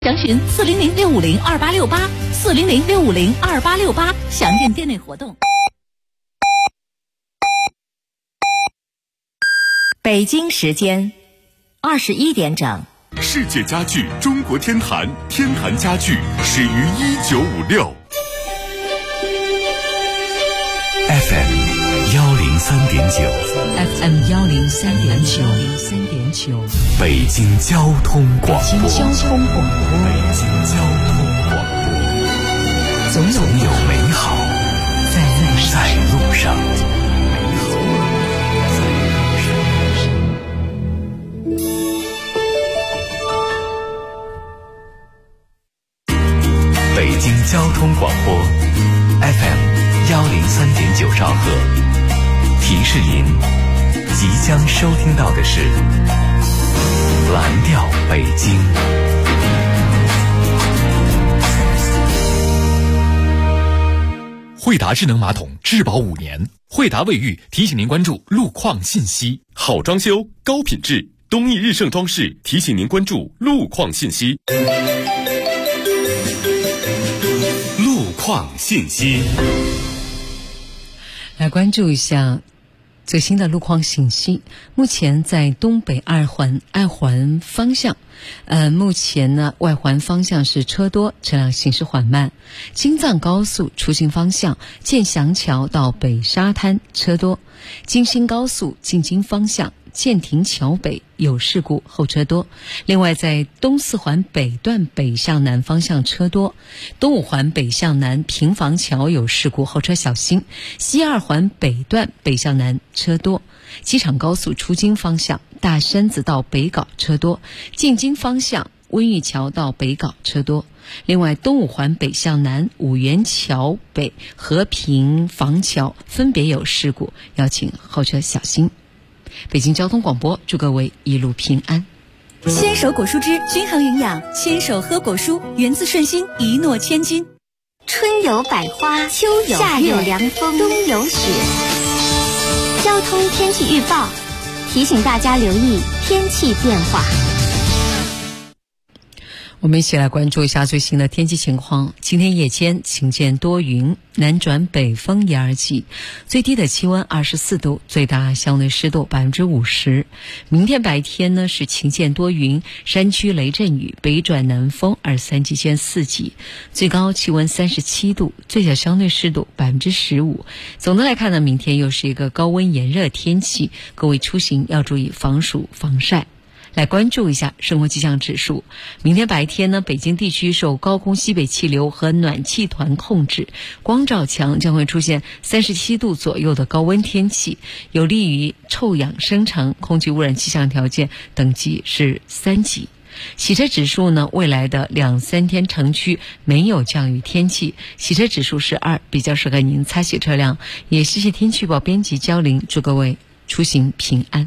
详询400-650-2868，400-650-2868，详见店内活动。 北京时间21点整。 世界家具中国天坛，天坛家具始于1956。FM 103.9，FM 103.9， 北京交通广播， 北京交通广播，总有美好在路上。 北京交通广播 FM 103.9兆赫，提示您即将收听到的是蓝调北京。惠达智能马桶质保5年，惠达卫浴提醒您关注路况信息。好装修高品质，东义日盛装饰提醒您关注路况信息。路况信息， 来关注一下最新的路况信息。目前在东北二环方向，目前呢外环方向是车多，车辆行驶缓慢。京藏高速出京方向建祥桥到北沙滩车多，京新高速进京方向建亭桥北有事故，后车多。另外在东四环北段北向南方向车多，东五环北向南平房桥有事故，后车小心。西二环北段北向南车多，机场高速出京方向大山子到北碏车多，进京方向温榆桥到北碏车多。另外东五环北向南五元桥北和平房桥分别有事故，要请后车小心。北京交通广播祝各位一路平安。 鲜手果蔬汁均衡营养，鲜手喝果蔬，源自顺心，一诺千金。 春有百花，秋有夏有凉风，冬有雪。交通天气预报提醒大家留意天气变化。 我们一起来关注一下最新的天气情况。今天夜间晴间多云，南转北风1、2级，最低的气温24度，最大相对湿度50%。明天白天呢是晴间多云，山区雷阵雨，北转南风2、3级见4级，最高气温37度，最小相对湿度15%。总的来看呢，明天又是一个高温炎热天气，各位出行要注意防暑防晒。来关注一下生活气象指数。明天白天呢，北京地区受高空西北气流和暖气团控制，光照强，将会出现37度左右的高温天气，有利于臭氧生成，空气污染气象条件等级是3级。洗车指数呢，未来的2、3天城区没有降雨天气，洗车指数是2，比较适合您擦洗车辆。也谢谢天气预报编辑焦玲，祝各位出行平安。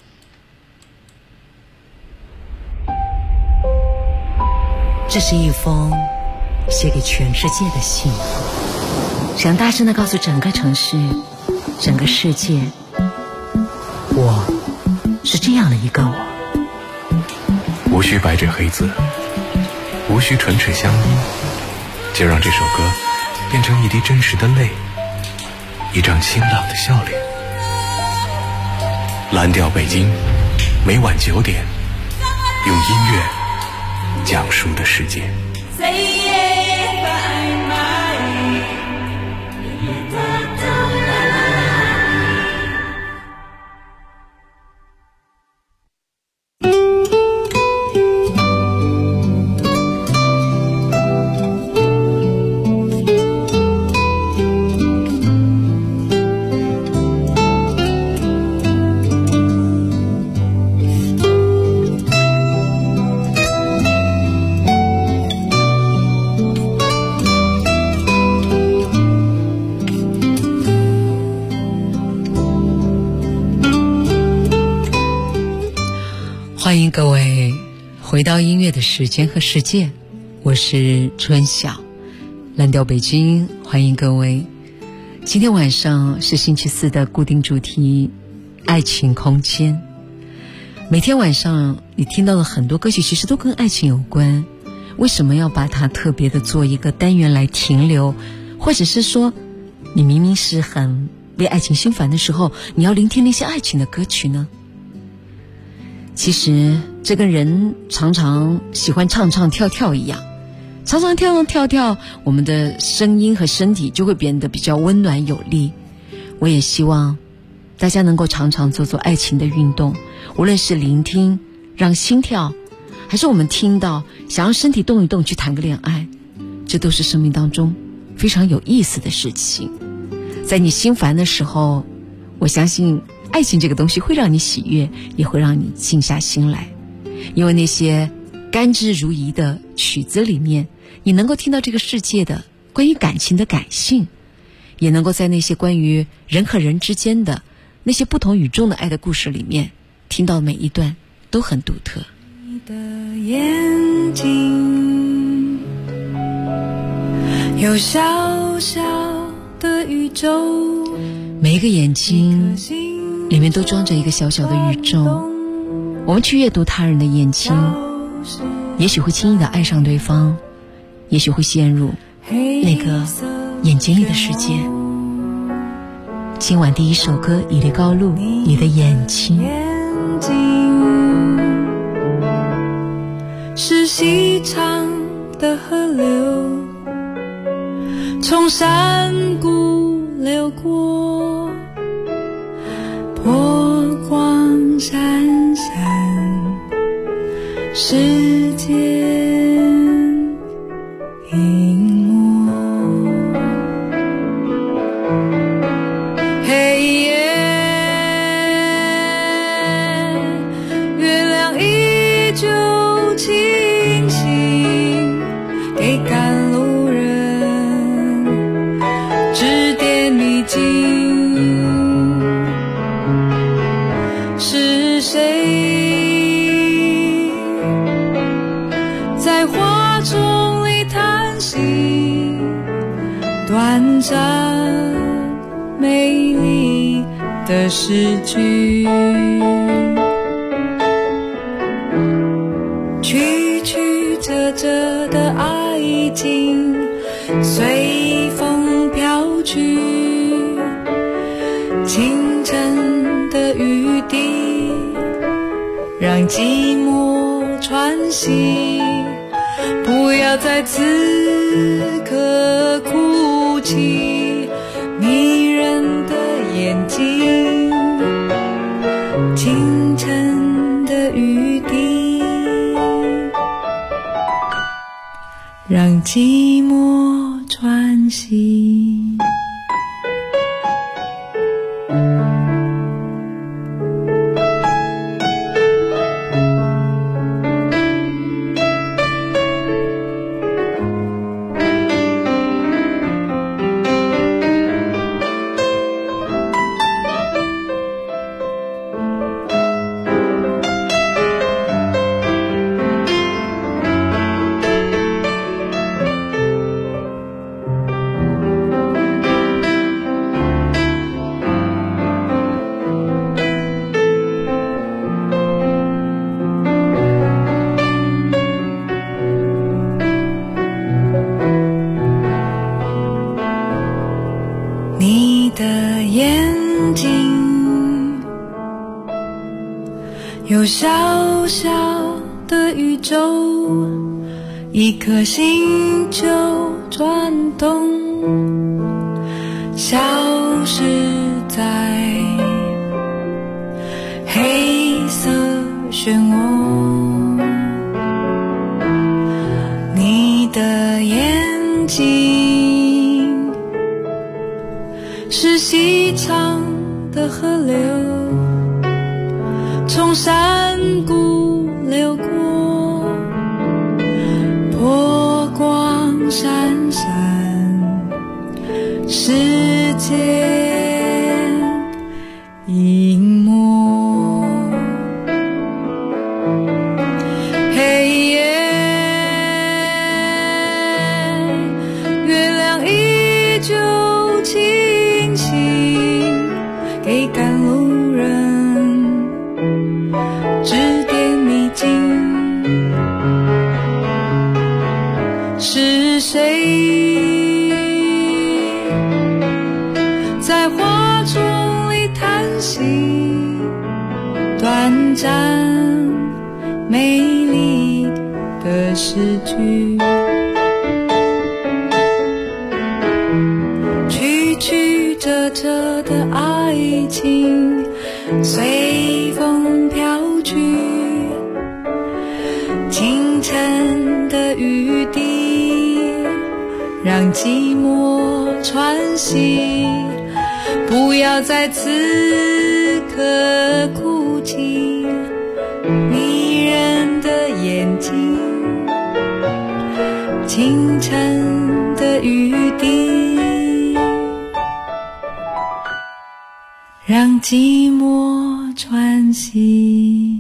这是一封写给全世界的信，想大声地告诉整个城市，整个世界，我是这样的一个我。 无需白纸黑字，无需唇齿相依，就让这首歌变成一滴真实的泪，一张清朗的笑脸。蓝调北京，每晚9点，用音乐讲述的世界。 欢迎各位回到音乐的时间和世界，我是春晓，蓝调北京，欢迎各位。今天晚上是星期四的固定主题，爱情空间。每天晚上你听到的很多歌曲其实都跟爱情有关， 为什么要把它特别的做一个单元来停留？或者是说，你明明是很为爱情心烦的时候，你要聆听那些爱情的歌曲呢？其实这跟人常常喜欢唱唱跳跳一样，常常跳跳，我们的声音和身体就会变得比较温暖有力。我也希望大家能够常常做做爱情的运动，无论是聆听让心跳，还是我们听到想让身体动一动去谈个恋爱，这都是生命当中非常有意思的事情。在你心烦的时候，我相信爱情这个东西会让你喜悦，也会让你静下心来。因为那些甘之如饴的曲子里面，你能够听到这个世界的关于感情的感性，也能够在那些关于人和人之间的那些不同与众的爱的故事里面，听到每一段都很独特。 你的眼睛有小小的宇宙， 每一个眼睛里面都装着一个小小的宇宙。我们去阅读他人的眼睛，也许会轻易的爱上对方，也许会陷入那个眼睛里的世界。今晚第一首歌，以利高露，你的眼睛是细长的河流，从山谷流过，波光闪闪，时间隐没。黑夜，月亮依旧清晰，给赶路人指点迷津。是谁在花丛里叹息，短暂美丽的诗句，曲曲折折的爱情随风飘去，清晨的雨滴让寂寞喘息，不要在此刻哭泣，迷人的眼睛，清晨的雨滴让寂寞喘息。你的眼睛有小小的宇宙，一颗心就转动，消失在黑色漩涡。你的眼睛是细长的河流，从山谷流过，波光闪闪，时间隐没。黑夜，月亮依旧清晰，给赶路人指点迷津。 是谁在花丛里叹息，短暂美丽的诗句，曲曲折折的爱情随风飘去，清晨的雨滴让寂寞喘息，不要在此刻哭泣，迷人的眼睛，清晨的雨滴让寂寞喘息。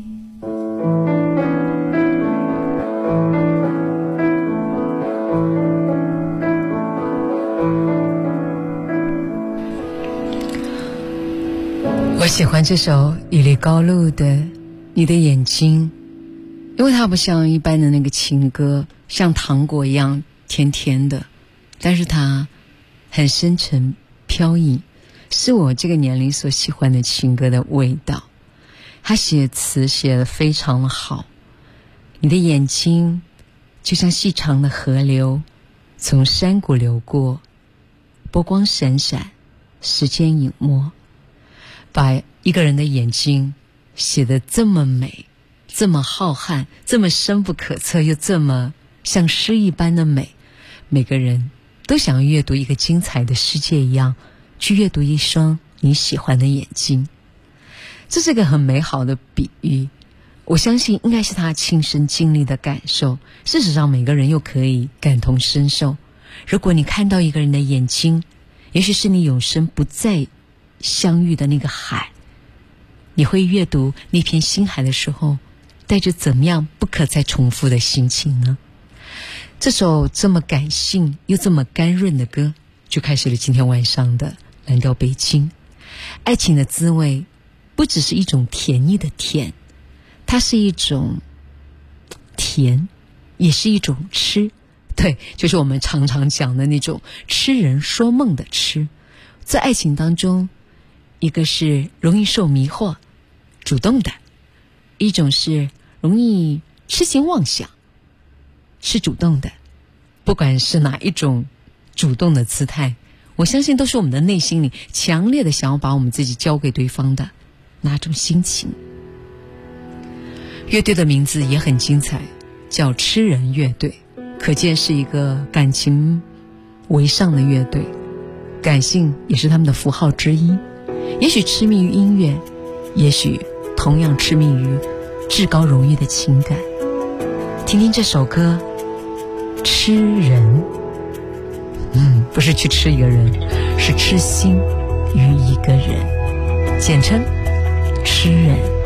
我喜欢这首雨里高露的你的眼睛，因为它不像一般的那个情歌像糖果一样甜甜的，但是它很深沉飘逸，是我这个年龄所喜欢的情歌的味道。他写词写得非常的好，你的眼睛就像细长的河流从山谷流过，波光闪闪，时间隐没，把一个人的眼睛写得这么美，这么浩瀚，这么深不可测，又这么像诗一般的美。每个人都想要阅读一个精彩的世界一样，去阅读一双你喜欢的眼睛。这是个很美好的比喻，我相信应该是他亲身经历的感受。事实上每个人又可以感同身受。如果你看到一个人的眼睛，也许是你永生不再相遇的那个海，你会阅读那片星海的时候带着怎么样不可再重复的心情呢？这首这么感性又这么甘润的歌就开始了今天晚上的蓝调北京。爱情的滋味不只是一种甜腻的甜，它是一种甜，也是一种吃。对，就是我们常常讲的那种痴人说梦的痴。在爱情当中，一个是容易受迷惑主动的，一种是容易痴心妄想是主动的。不管是哪一种主动的姿态，我相信都是我们的内心里强烈的想要把我们自己交给对方的那种心情。乐队的名字也很精彩，叫痴人乐队，可见是一个感情为上的乐队，感性也是他们的符号之一。也许痴迷于音乐，也许同样痴迷于至高荣誉的情感。听听这首歌痴人，不是去吃一个人，是痴心于一个人，简称痴人。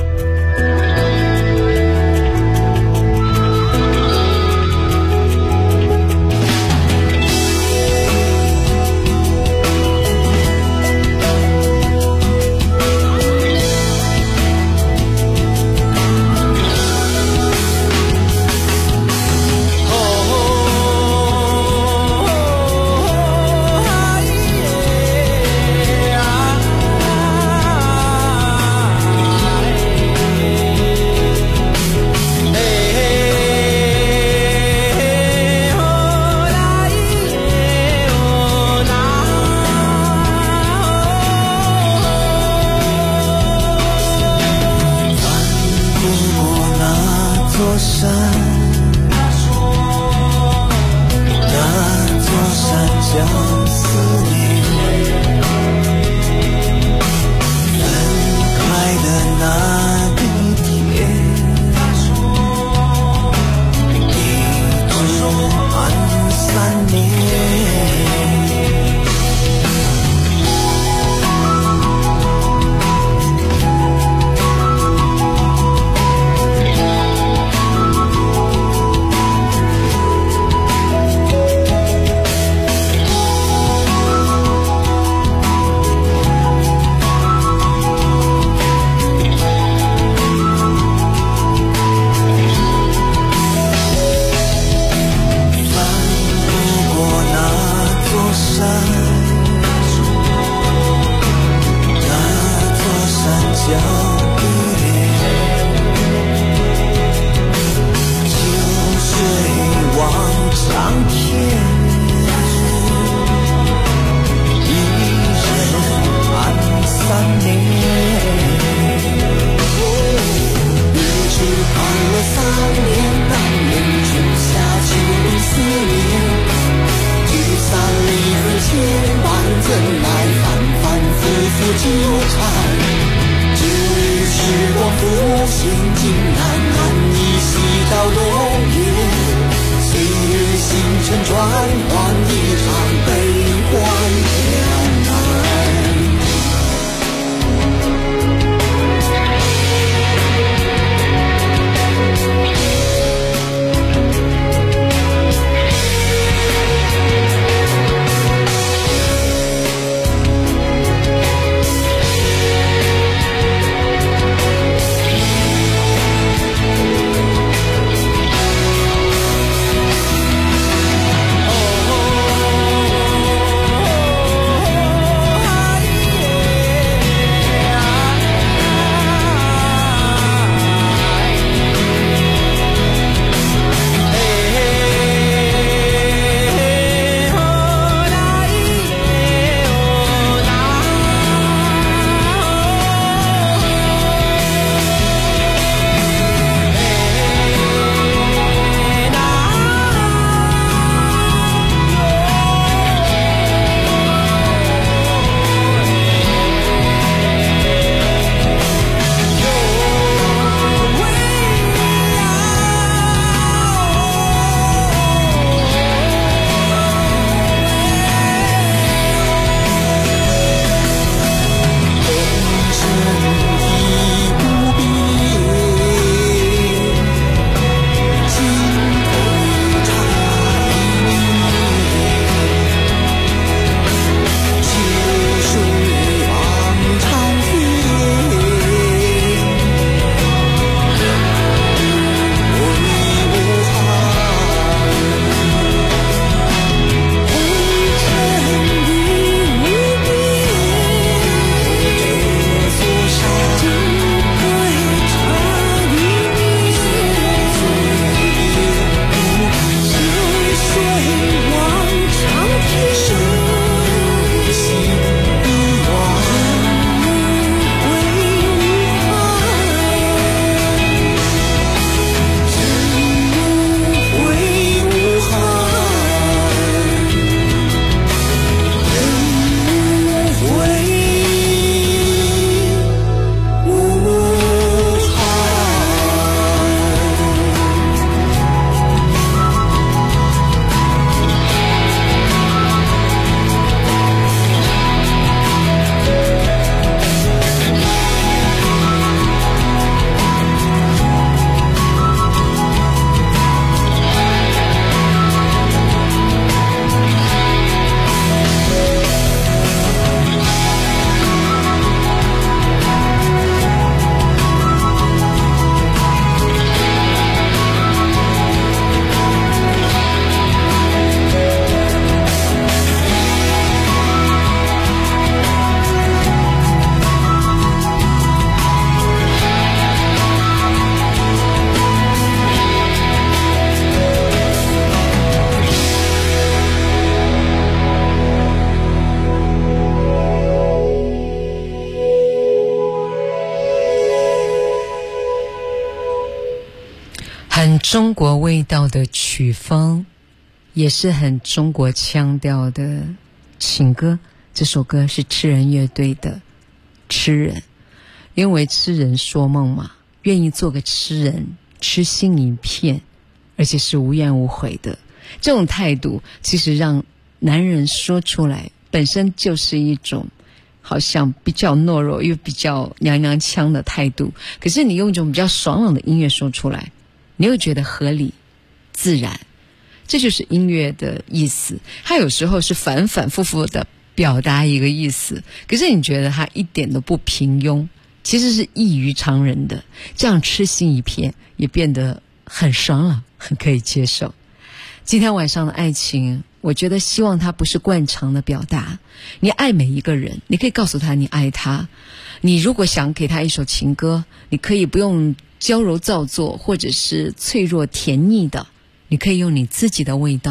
很中国味道的曲风，也是很中国腔调的情歌。这首歌是痴人乐队的《痴人》，因为痴人说梦嘛，愿意做个痴人，痴心一片，而且是无怨无悔的。这种态度其实让男人说出来本身就是一种好像比较懦弱又比较娘娘腔的态度，可是你用一种比较爽朗的音乐说出来，你会觉得合理自然。这就是音乐的意思，它有时候是反反复复的表达一个意思，可是你觉得它一点都不平庸，其实是异于常人的，这样痴心一片也变得很爽朗，很可以接受。今天晚上的爱情，我觉得希望它不是惯常的表达。你爱每一个人，你可以告诉他你爱他，你如果想给他一首情歌，你可以不用娇柔造作或者是脆弱甜腻的，你可以用你自己的味道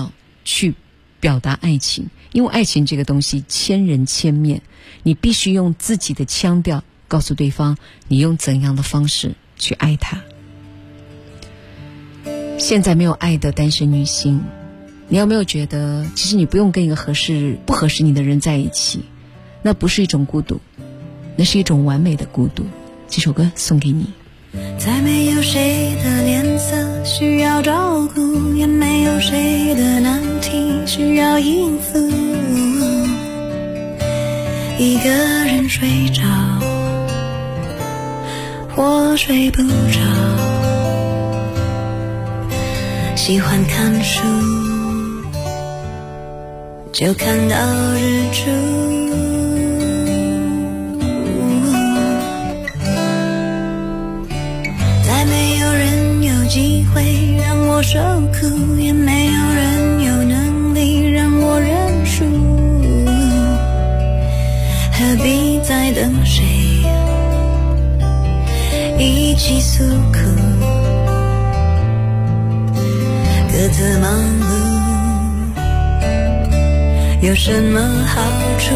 去表达爱情，因为爱情这个东西千人千面，你必须用自己的腔调告诉对方你用怎样的方式去爱他。现在没有爱的单身女性，你有没有觉得其实你不用跟一个不合适你的人在一起，那不是一种孤独，那是一种完美的孤独。这首歌送给你。 再没有谁的脸色需要照顾，也没有谁的难题需要应付，一个人睡着或睡不着，喜欢看书就看到日出，再没有人有机会让我受苦，也没有人有能力让我认输，何必再等谁一起诉苦，各自忙碌有什么好处？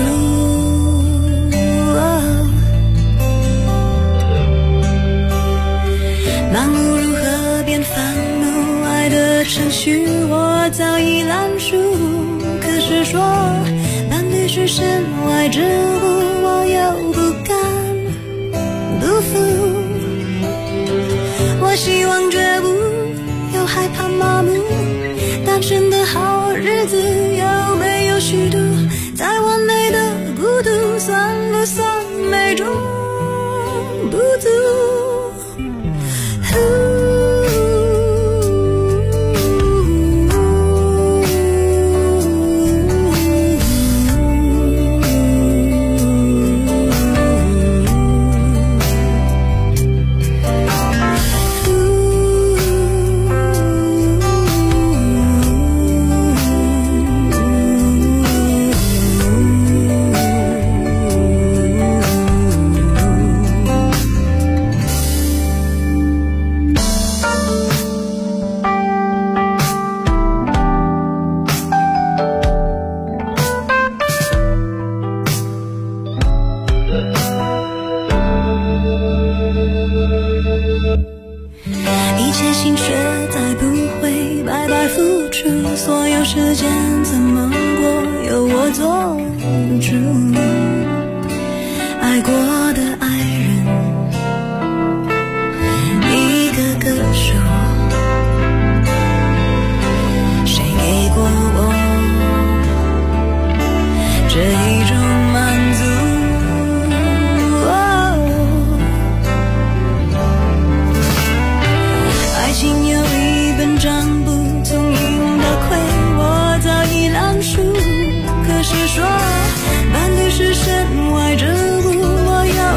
忙碌如何变烦怒？爱的程序我早已烂熟。可是说伴侣是身外之物，我又不敢不服。我希望觉悟，又害怕麻木。单身的好日子有没有虚度？再完美的孤独，算不算美中不足？时间怎么过，由我做主。爱过的爱人，一个个数，谁给过我这一种满足？爱情有一本账簿，从赢到亏我早已烂熟。可是说伴侣是身外之物，我要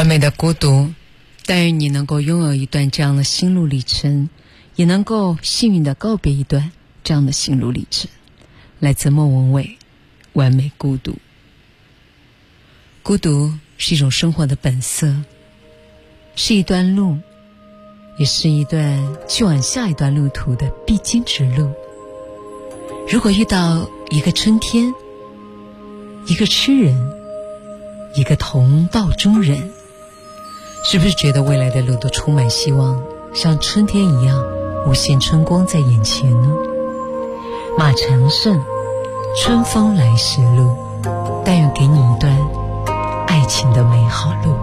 完美的孤独，但愿你能够拥有一段这样的心路历程，也能够幸运地告别一段这样的心路历程。来自莫文蔚，完美孤独。孤独是一种生活的本色，是一段路，也是一段去往下一段路途的必经之路。如果遇到一个春天，一个痴人，一个同道中人，是不是觉得未来的路都充满希望，像春天一样无限春光在眼前呢？马长胜，春风来时路，但愿给你一段爱情的美好路。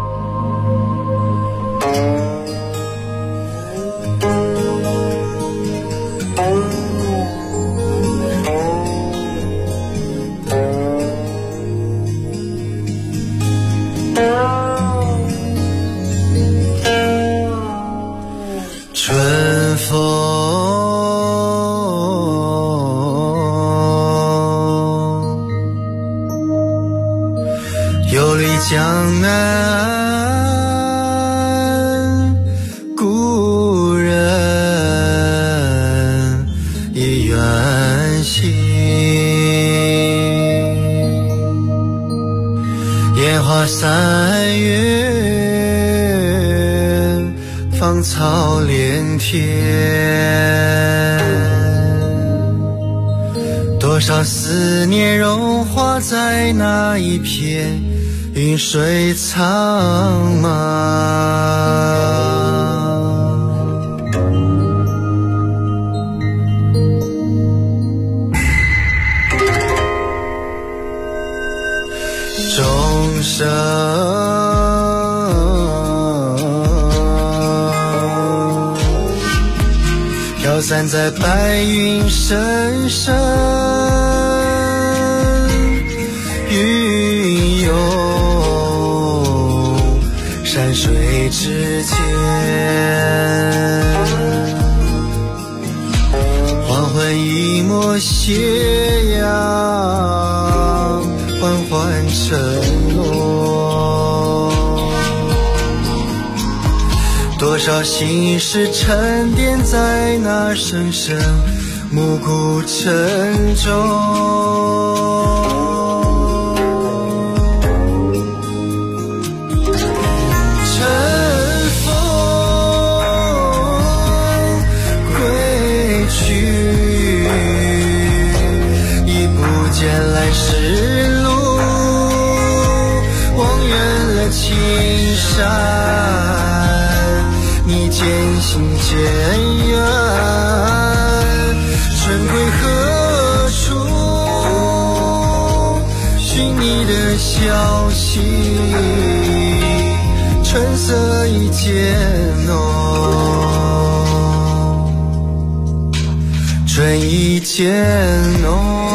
春风游历江南，故人已远行。烟花三月，芳草连天，多少思念融化在那一片云水苍茫。钟声飘散在白云深深，云游山水之间，黄昏一抹斜阳，缓缓沉落，多少心事沉淀在那声声暮鼓晨钟。来时路，望远了青山，你渐行渐远，春归何处？寻你的消息，春色已渐浓，春已渐浓。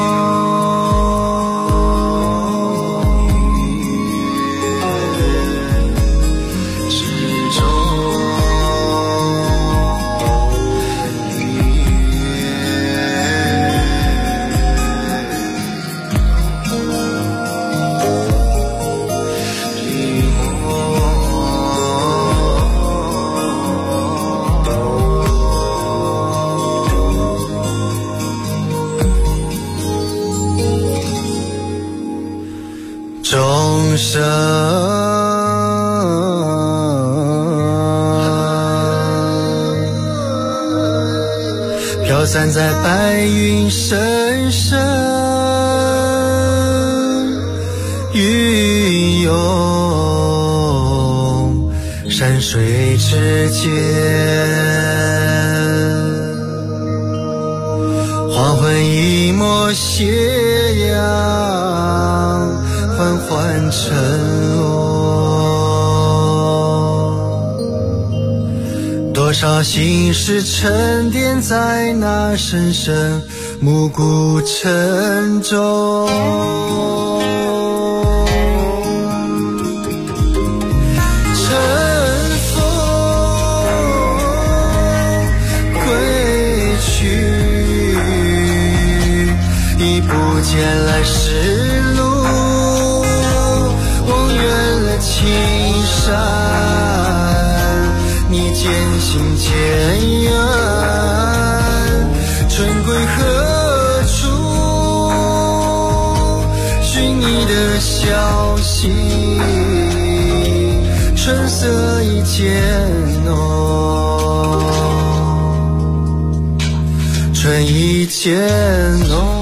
钟声飘散在白云深深，云游山水之间，黄昏一抹斜阳，缓缓沉落，多少心事沉淀在那声声暮鼓晨钟。晨风归去，已不见来时路，青山， 心渐远，春归何处？寻你的消息，春色已渐浓，春已渐浓。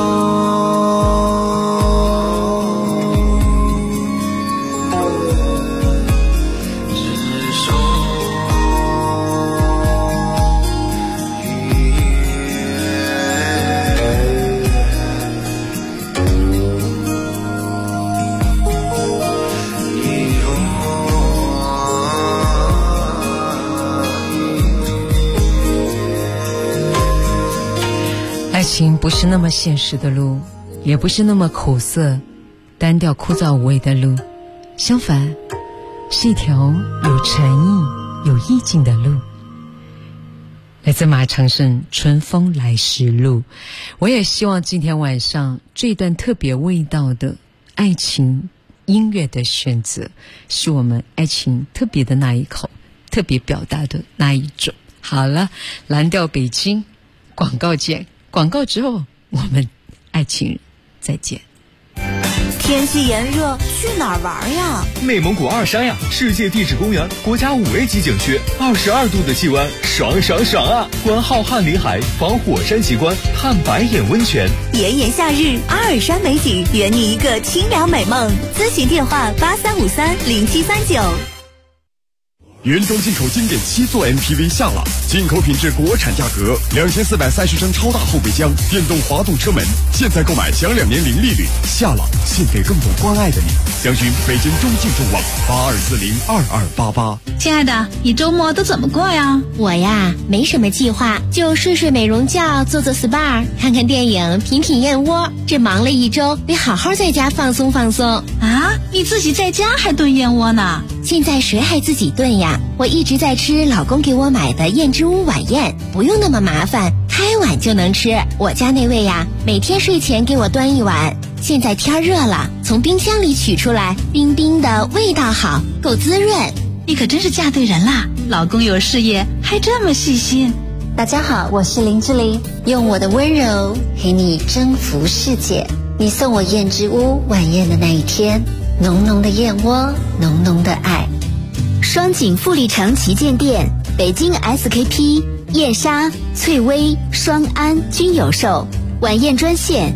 爱情不是那么现实的路，也不是那么苦涩、单调、枯燥无味的路，相反，是一条有诚意、有意境的路。来自马长胜《春风来时路》，我也希望今天晚上这段特别味道的爱情音乐的选择，是我们爱情特别的那一口，特别表达的那一种。好了，蓝调北京，广告见。广告之后，我们爱情人再见。 天气炎热，去哪儿玩呀？ 内蒙古二山呀，世界地质公园，国家5A级景区，22度的气温，爽爽爽啊！观浩瀚林海，访火山奇观，探白眼温泉。 炎炎夏日，阿尔山美景，圆你一个清凉美梦。咨询电话83530739。 原装进口经典7座 MPV 夏朗，进口品质国产价格，2430升超大后备箱，电动滑动车门，现在购买享2年零利率。夏朗，献给更懂关爱的你。详询北京中进众旺82402288。 亲爱的，你周末都怎么过呀？ 我呀，没什么计划，就睡睡美容觉，做做 SPA， 看看电影，品品燕窝。这忙了一周，得好好在家放松放松啊！你自己在家还炖燕窝呢？ 现在谁还自己炖呀？我一直在吃老公给我买的燕之屋晚宴，不用那么麻烦，开碗就能吃。我家那位呀，每天睡前给我端一碗。现在天热了，从冰箱里取出来，冰冰的，味道好，够滋润。 你可真是嫁对人啦！老公有事业，还这么细心。 大家好，我是林志玲，用我的温柔陪你征服世界。你送我燕之屋晚宴的那一天，浓浓的燕窝，浓浓的爱。 双井富力城旗舰店、北京 SKP、燕莎、翠微、双安均有售。晚宴专线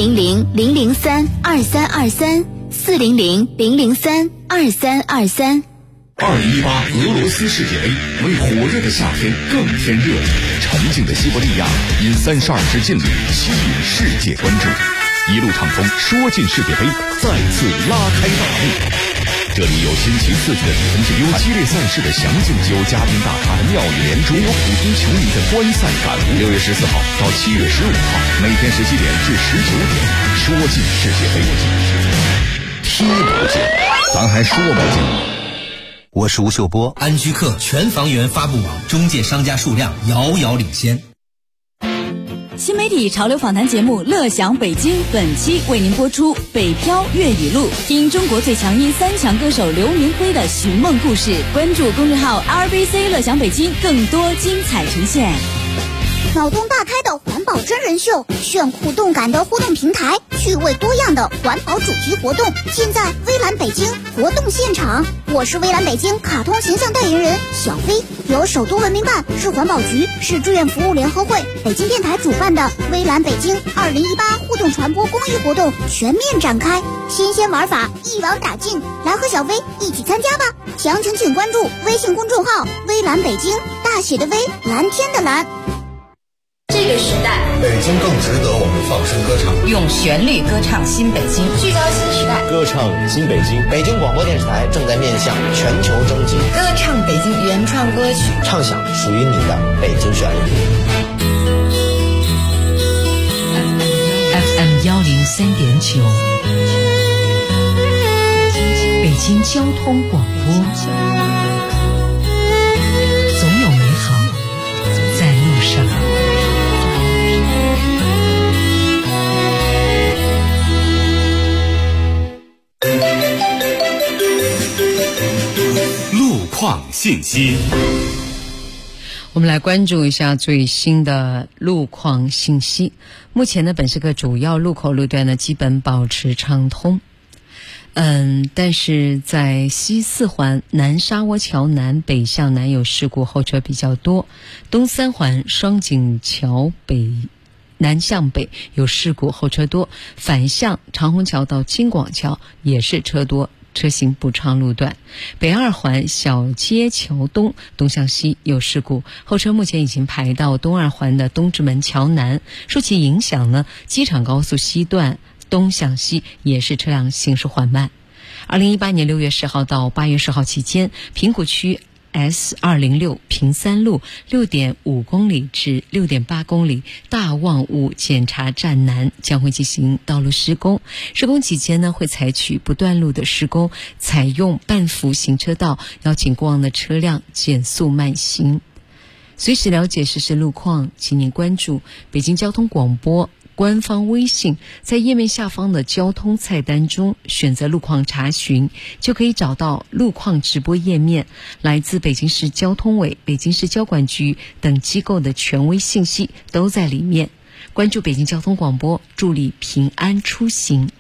400-003-2323，400-003-2323。 2018俄罗斯世界杯为火热的夏天更添热情，沉静的西伯利亚因32支劲旅吸引世界关注，一路畅通，说进世界杯再次拉开大幕。这里有新奇刺激的比分竞，有激烈赛事的详尽，有嘉宾大咖的妙语连珠，有普通球迷的观赛感悟。6月14号到7月15号，每天17点至19点，说进世界杯，踢不进，咱还说不进。 我是吴秀波。安居客全房源发布网中介商家数量遥遥领先。 新媒体潮流访谈节目《乐享北京》本期为您播出北漂粤语录，听中国最强音3强歌手刘明辉的寻梦故事。关注公众号 RBC 乐享北京，更多精彩呈现。 脑洞大开的环保真人秀，炫酷动感的互动平台，趣味多样的环保主题活动，尽在微蓝北京活动现场。我是微蓝北京卡通形象代言人小飞，由首都文明办、市环保局、市志愿服务联合会、北京电台主办的微蓝北京2018互动传播公益活动全面展开，新鲜玩法一网打尽，来和小飞一起参加吧！详情请关注微信公众号微蓝北京，大写的微，蓝天的蓝。 这个时代， 北京更值得我们放声歌唱， 用旋律歌唱新北京， 聚焦新时代， 歌唱新北京。 北京广播电视台正在面向全球征集歌唱北京原创歌曲， 唱响属于你的北京旋律。 FM 103.9，北京交通广播，总有美好在路上。 路况信息。 我们来关注一下最新的路况信息。目前呢，本市各主要路口路段呢基本保持畅通。但是在西四环南沙窝桥南北向南有事故，后车比较多。东三环双井桥北南向北有事故，后车多。反向长虹桥到金广桥也是车多，车行不畅路段。北二环小街桥东东向西有事故，后车目前已经排到东二环的东直门桥南。受其影响呢，机场高速西段东向西也是车辆行驶缓慢。2018年6月10号到8月10号期间，平谷区 S206 平三路 6.5 公里至 6.8 公里大望雾检查站南将会进行道路施工。施工期间呢，会采取不断路的施工，采用半幅行车道，邀请过往的车辆减速慢行。随时了解实时路况，请您关注北京交通广播官方微信，在页面下方的交通菜单中选择路况查询，就可以找到路况直播页面，来自北京市交通委、北京市交管局等机构的权威信息都在里面。关注北京交通广播，助力平安出行。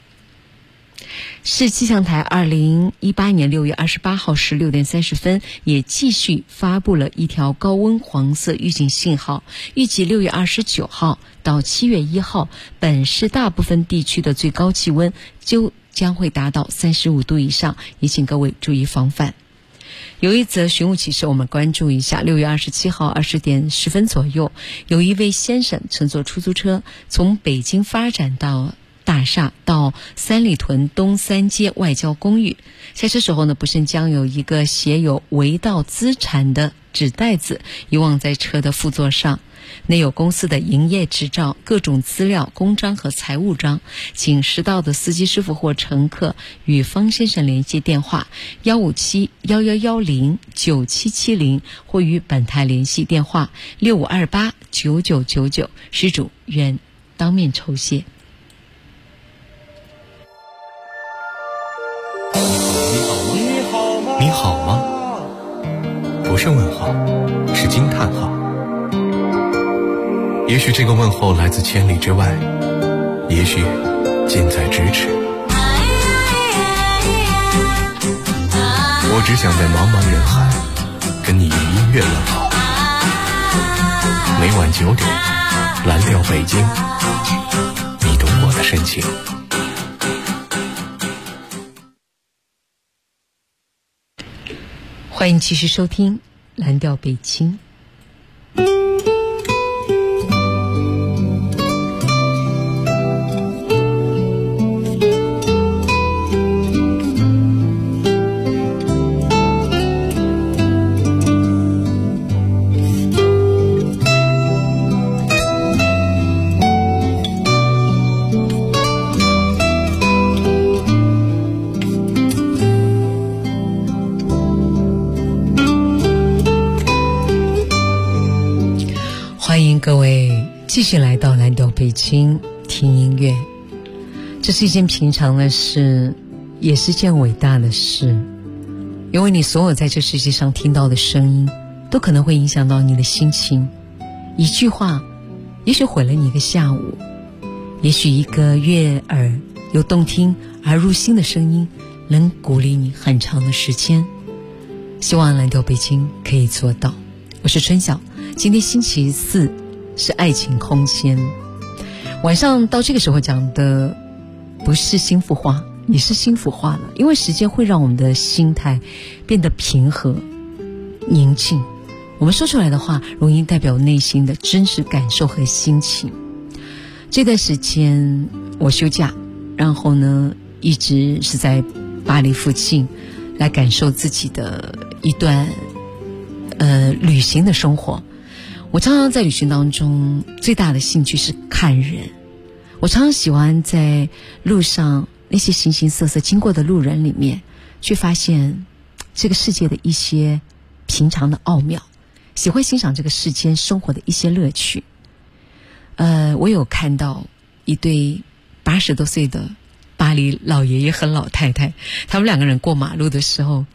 市气象台2018年6月28号16点30分也继续发布了一条高温黄色预警信号，预计6月29号到7月1号，本市大部分地区的最高气温就将会达到35度以上，也请各位注意防范。有一则寻物启事，我们关注一下。6月27号20点10分左右，有一位先生乘坐出租车从北京发展到大厦到三里屯东三街外交公寓，下车时候呢，不慎将有一个写有违盗资产的纸袋子遗忘在车的副座上，内有公司的营业执照、各种资料、公章和财务章，请拾到的司机师傅或乘客与方先生联系电话157-1110-9770，或与本台联系电话6528-9999，失主愿当面酬谢。 你好吗？不是问号，是惊叹号。也许这个问候来自千里之外，也许近在咫尺。我只想在茫茫人海跟你以音乐问好。每晚9点，蓝调北京，你懂我的深情。 欢迎继续收听蓝调北京。欢迎各位继续来到蓝调北京听音乐。这是一件平常的事，也是件伟大的事，因为你所有在这世界上听到的声音都可能会影响到你的心情。一句话也许毁了你一个下午，也许一个悦耳又动听而入心的声音能鼓励你很长的时间。希望蓝调北京可以做到。我是春晓，今天星期四是爱情空间。晚上到这个时候讲的不是心腹话，你是心腹话了，因为时间会让我们的心态变得平和宁静，我们说出来的话容易代表内心的真实感受和心情。这段时间我休假，然后呢一直是在巴黎附近来感受自己的一段旅行的生活。我常常在旅行当中最大的兴趣是看人，我常常喜欢在路上那些形形色色经过的路人里面去发现这个世界的一些平常的奥妙，喜欢欣赏这个世间生活的一些乐趣。我有看到一对80多岁的巴黎老爷爷和老太太，他们两个人过马路的时候，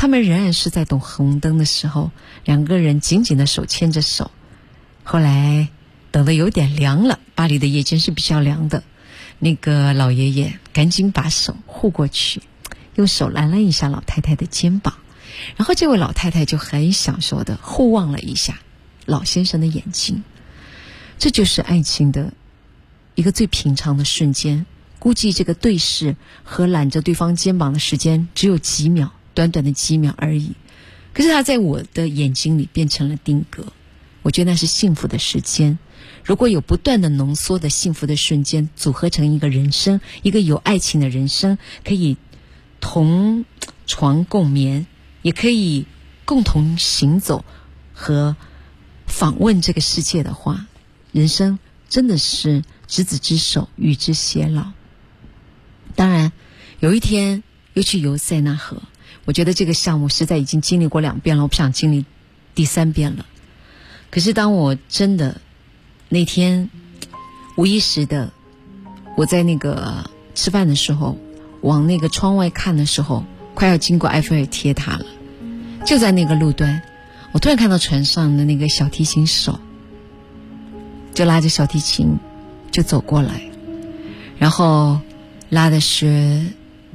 他们仍然是在等红灯的时候，两个人紧紧的手牵着手。后来等得有点凉了，巴黎的夜间是比较凉的，那个老爷爷赶紧把手护过去，用手拦了一下老太太的肩膀，然后这位老太太就很享受的互望了一下老先生的眼睛。这就是爱情的一个最平常的瞬间，估计这个对视和揽着对方肩膀的时间只有几秒，短短的几秒而已，可是它在我的眼睛里变成了定格。我觉得那是幸福的时间，如果有不断的浓缩的幸福的瞬间组合成一个人生，一个有爱情的人生，可以同床共眠，也可以共同行走和访问这个世界的话，人生真的是执子之手，与之偕老。当然有一天又去游塞纳河，我觉得这个项目实在已经经历过2遍了，我不想经历第3遍了。可是当我真的那天无意识的我在那个吃饭的时候往那个窗外看的时候，快要经过埃菲尔铁塔了，就在那个路段，我突然看到船上的那个小提琴手就拉着小提琴就走过来，然后拉的是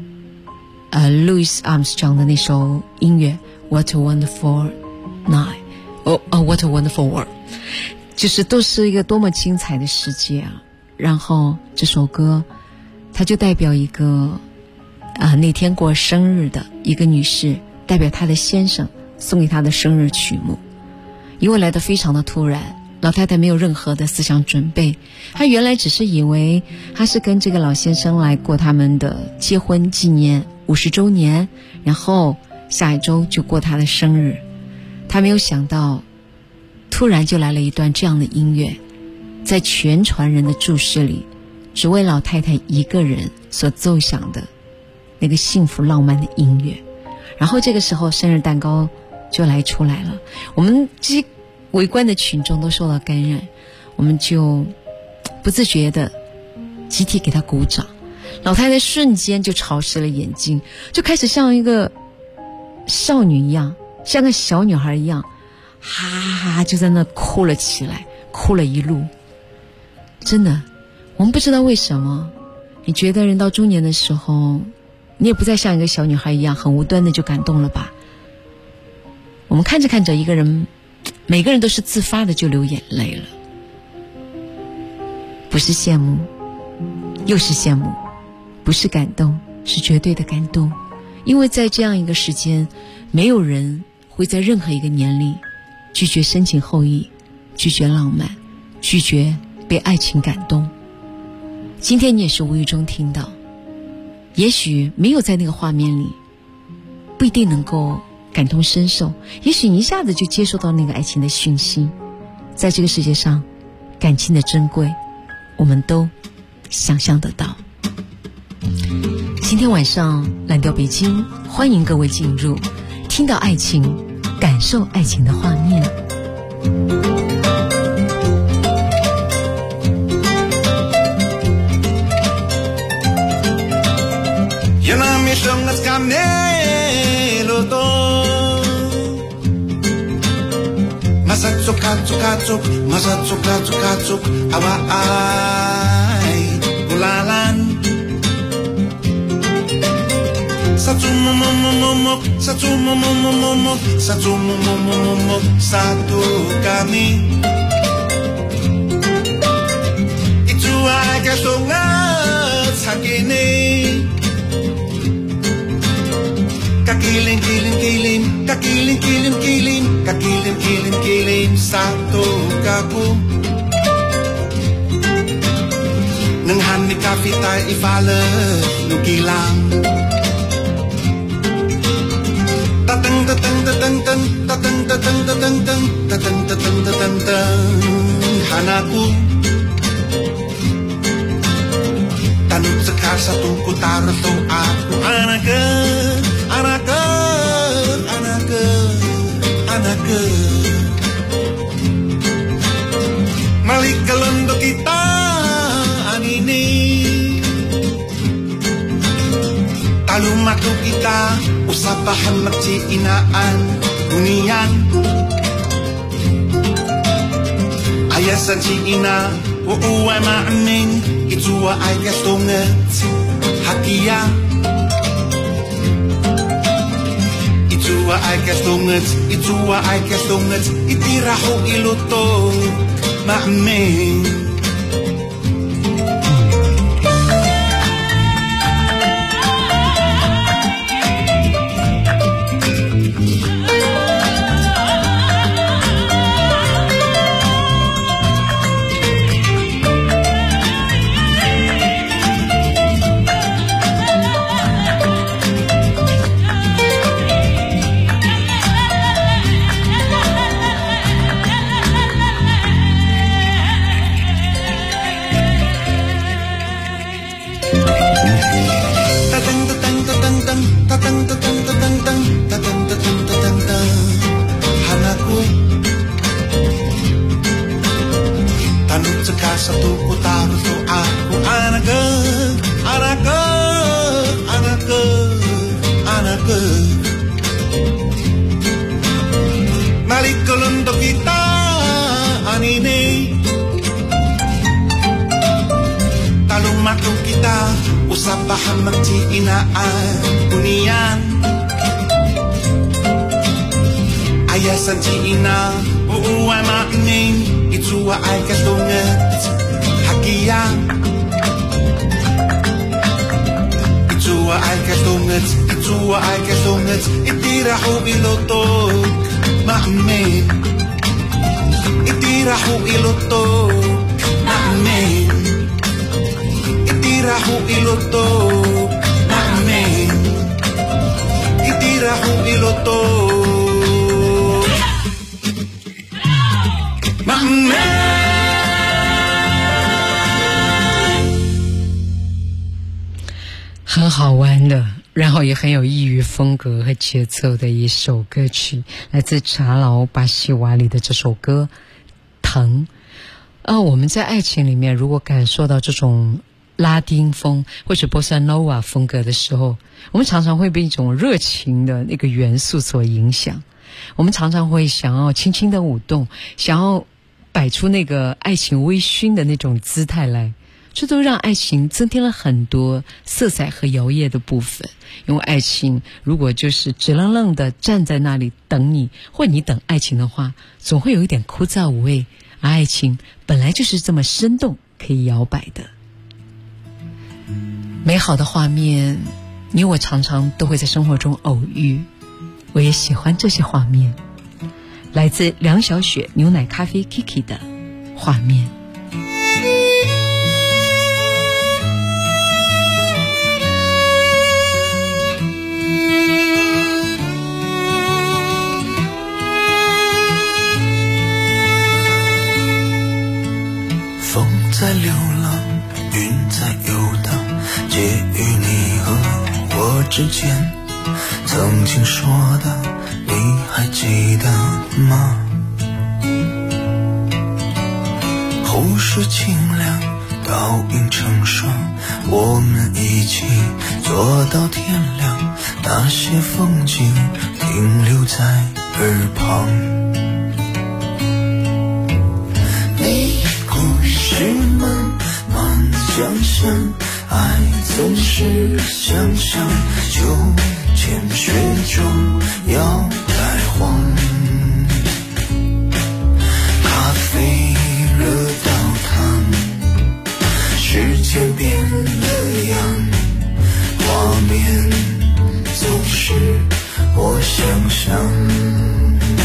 Louis Armstrong 的那首音乐 What a Wonderful Night、What a Wonderful World， 就是都是一个多么精彩的世界啊。然后这首歌它就代表一个那天过生日的一个女士，代表她的先生送给她的生日曲目。因为来得非常的突然，老太太没有任何的思想准备，她原来只是以为她是跟这个老先生来过他们的结婚纪念50周年，然后下一周就过她的生日。她没有想到突然就来了一段这样的音乐，在全船人的注视里，只为老太太一个人所奏响的那个幸福浪漫的音乐。然后这个时候生日蛋糕就出来了，我们这些围观的群众都受到感染，我们就不自觉的集体给她鼓掌。老太太瞬间就潮湿了眼睛，就开始像一个少女一样，像个小女孩一样，哈哈哈就在那哭了起来，哭了一路。真的，我们不知道为什么，你觉得人到中年的时候，你也不再像一个小女孩一样很无端的就感动了吧。我们看着看着一个人，每个人都是自发的就流眼泪了，不是羡慕又是羡慕，不是感动是绝对的感动。因为在这样一个时间，没有人会在任何一个年龄拒绝深情厚谊，拒绝浪漫，拒绝被爱情感动。今天你也是无意中听到，也许没有在那个画面里，不一定能够感同身受，也许你一下子就接收到那个爱情的讯息。在这个世界上，感情的珍贵我们都想象得到。今天晚上蓝调北京，欢迎各位进入听到爱情，感受爱情的画面。 Yan ang misyong at kamelo to Masatsuk-katsuk-katsuk Masatsuk-katsuk-katsuk Awa ay ulalan Satsumumumumumuk Satsumumumumuk Satsumumumumuk Satu kami Itu ay kasungat sa kini Kakiling-kiling-kiling, kakiling-kiling-kiling, kakiling-kiling-kiling satu kaku. Nang hani kafita ifala nukilang. Tatang tatang tatang tatang tatang tatang tatang tatang tatang tatang tatang hanaku. Tanut sekar satu kutara to aku anaka. Anaka, anaka, anaka Malikalondo kita anini Talumatu kita usapahan magsiinaan Uniyan Ayasan si ina Uuwa maamin Ituwa ay kastungat Hakiya Ituwa ay kastungat Itiraho iluto Maamin Satu utara tu aku anakku Malikul untuk kita anine Talung maklum kita usah paham magsiinaan Uniyan Ayasan si ina uuwa maaning Ituwa ay kastungat Hakiya Ituwa ay kastungat Itiraho ilotog Maamin Itiraho ilotog Maamin Itiraho ilotog Maamin Itiraho ilotog Maamin 很好玩的，然后也很有异域风格和节奏的一首歌曲，来自查劳巴西瓦里的这首歌《疼》。我们在爱情里面如果感受到这种拉丁风或者波萨诺瓦风格的时候，我们常常会被一种热情的那个元素所影响，我们常常会想要轻轻的舞动，想要摆出那个爱情微醺的那种姿态来，这都让爱情增添了很多色彩和摇曳的部分。因为爱情如果就是直愣愣的站在那里等你，或你等爱情的话，总会有一点枯燥无味，而爱情本来就是这么生动可以摇摆的。美好的画面你我常常都会在生活中偶遇，我也喜欢这些画面。来自梁小雪牛奶咖啡 Kiki 的画面。 风在流浪，云在游荡，介于你和我之间。曾经说的，你还记得吗？湖水清凉，倒映成双，我们一起坐到天亮，那些风景停留在耳旁。你故事慢慢想象，爱总是想象，就浅雪中要开荒。咖啡热到烫，时间变了样，画面总是我想象。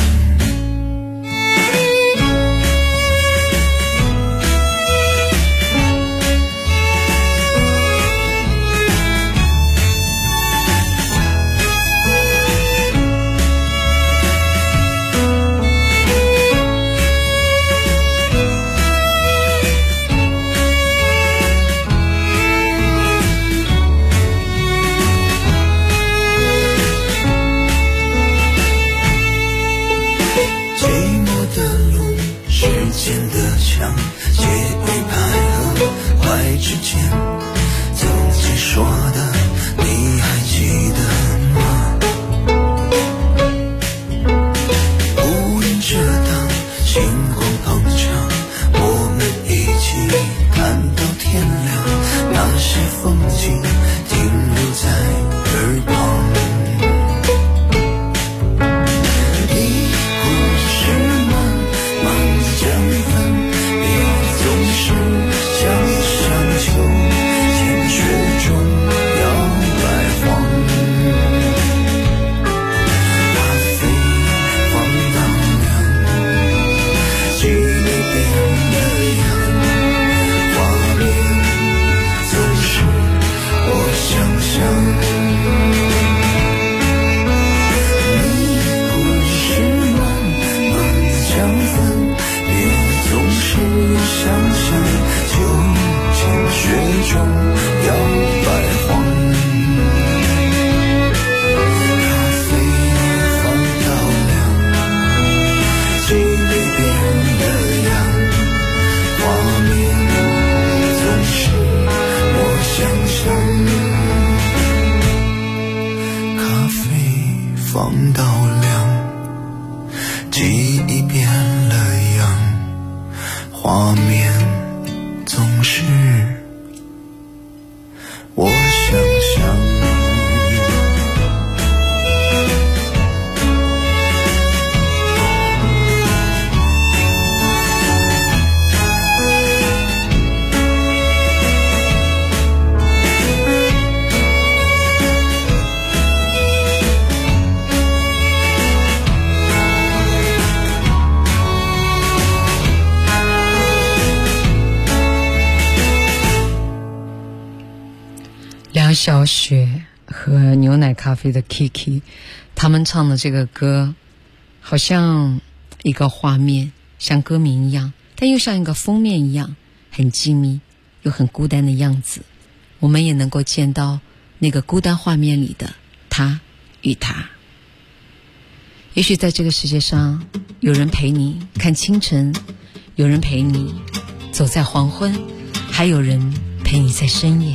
介于爱和坏之间，曾经说的，你还记得吗？ 记忆变了样，画面总是我想象。 梁晓雪和牛奶咖啡的 Kiki 他们唱的这个歌好像一个画面，像歌名一样，但又像一个封面一样，很机密又很孤单的样子。我们也能够见到那个孤单画面里的他与他。也许在这个世界上，有人陪你看清晨，有人陪你走在黄昏，还有人陪你在深夜。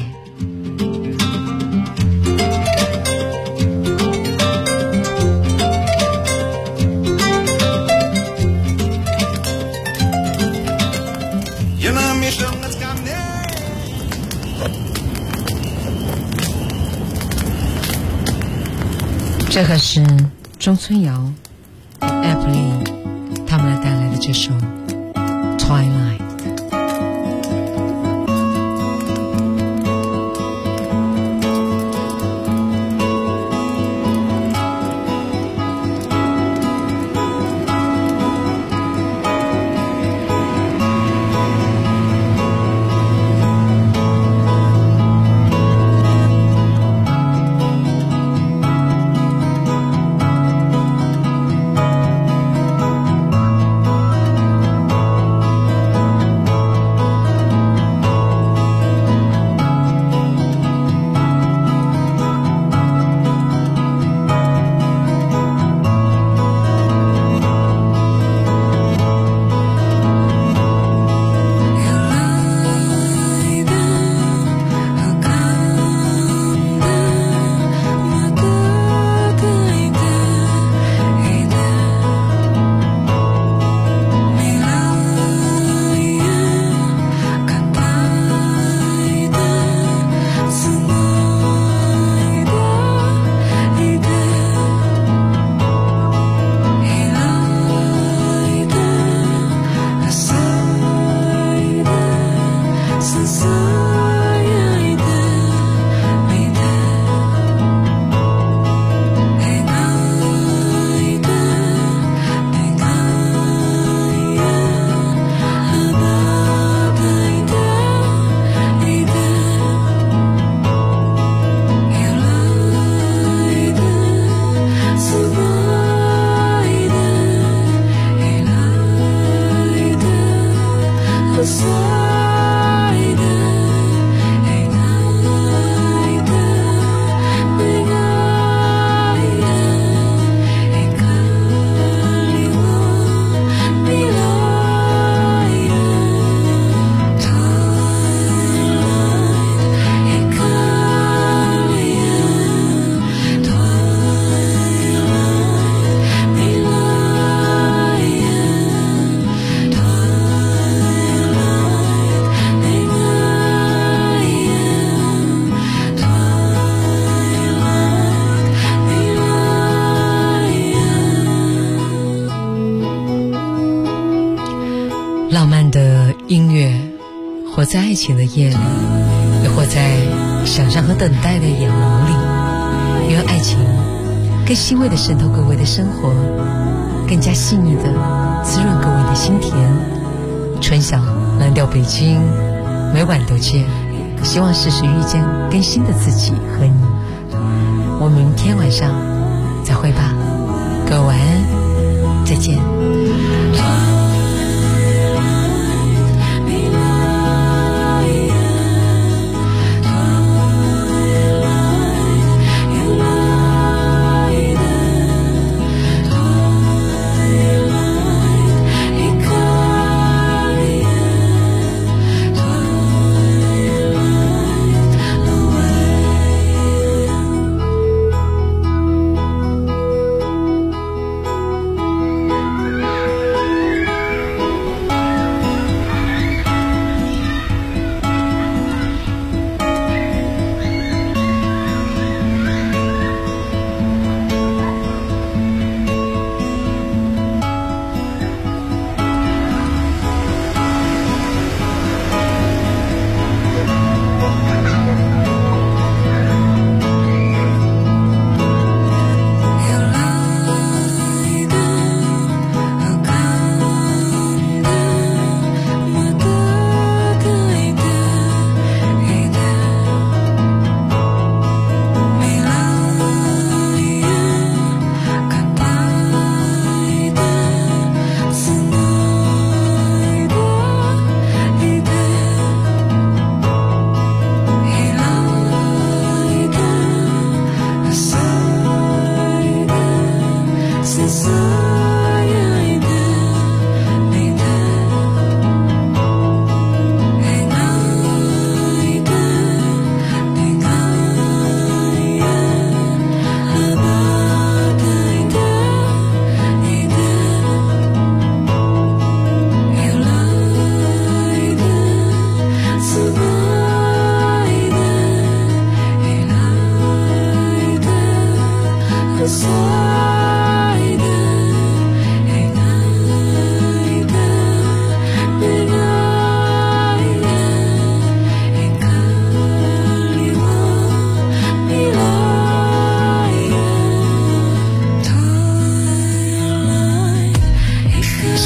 这可是中村遥、Airplane 他们带来的这首 Twilight。浪漫的音乐，活在爱情的夜里，也活在想象和等待的眼眸里，也让爱情更细微的渗透各位的生活，更加细腻的滋润各位的心田。春晓蓝调北京，每晚都见，希望时时遇见更新的自己和你。我们明天晚上再会吧，各位晚安，再见。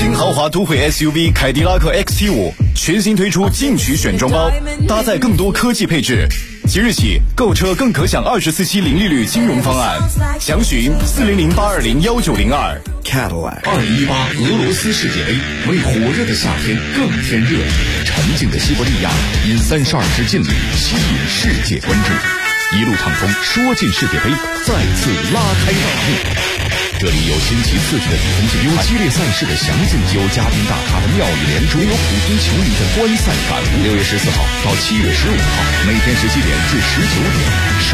新豪华都会 SUV 凯迪拉克 XT5 全新推出进取选装包，搭载更多科技配置。即日起购车更可享24期零利率金融方案，详询400-820-1902。 Cadillac 2018俄罗斯世界杯为火热的夏天更添热，沉静的西伯利亚因32支劲旅吸引世界关注，一路畅通，说进世界杯再次拉开大幕。这里有新奇刺激的比分竞赛，有激烈赛事的详尽，有嘉宾大咖的妙语连珠，有普通球迷的观赛感悟。6月14号到7月15号，每天17点至19点。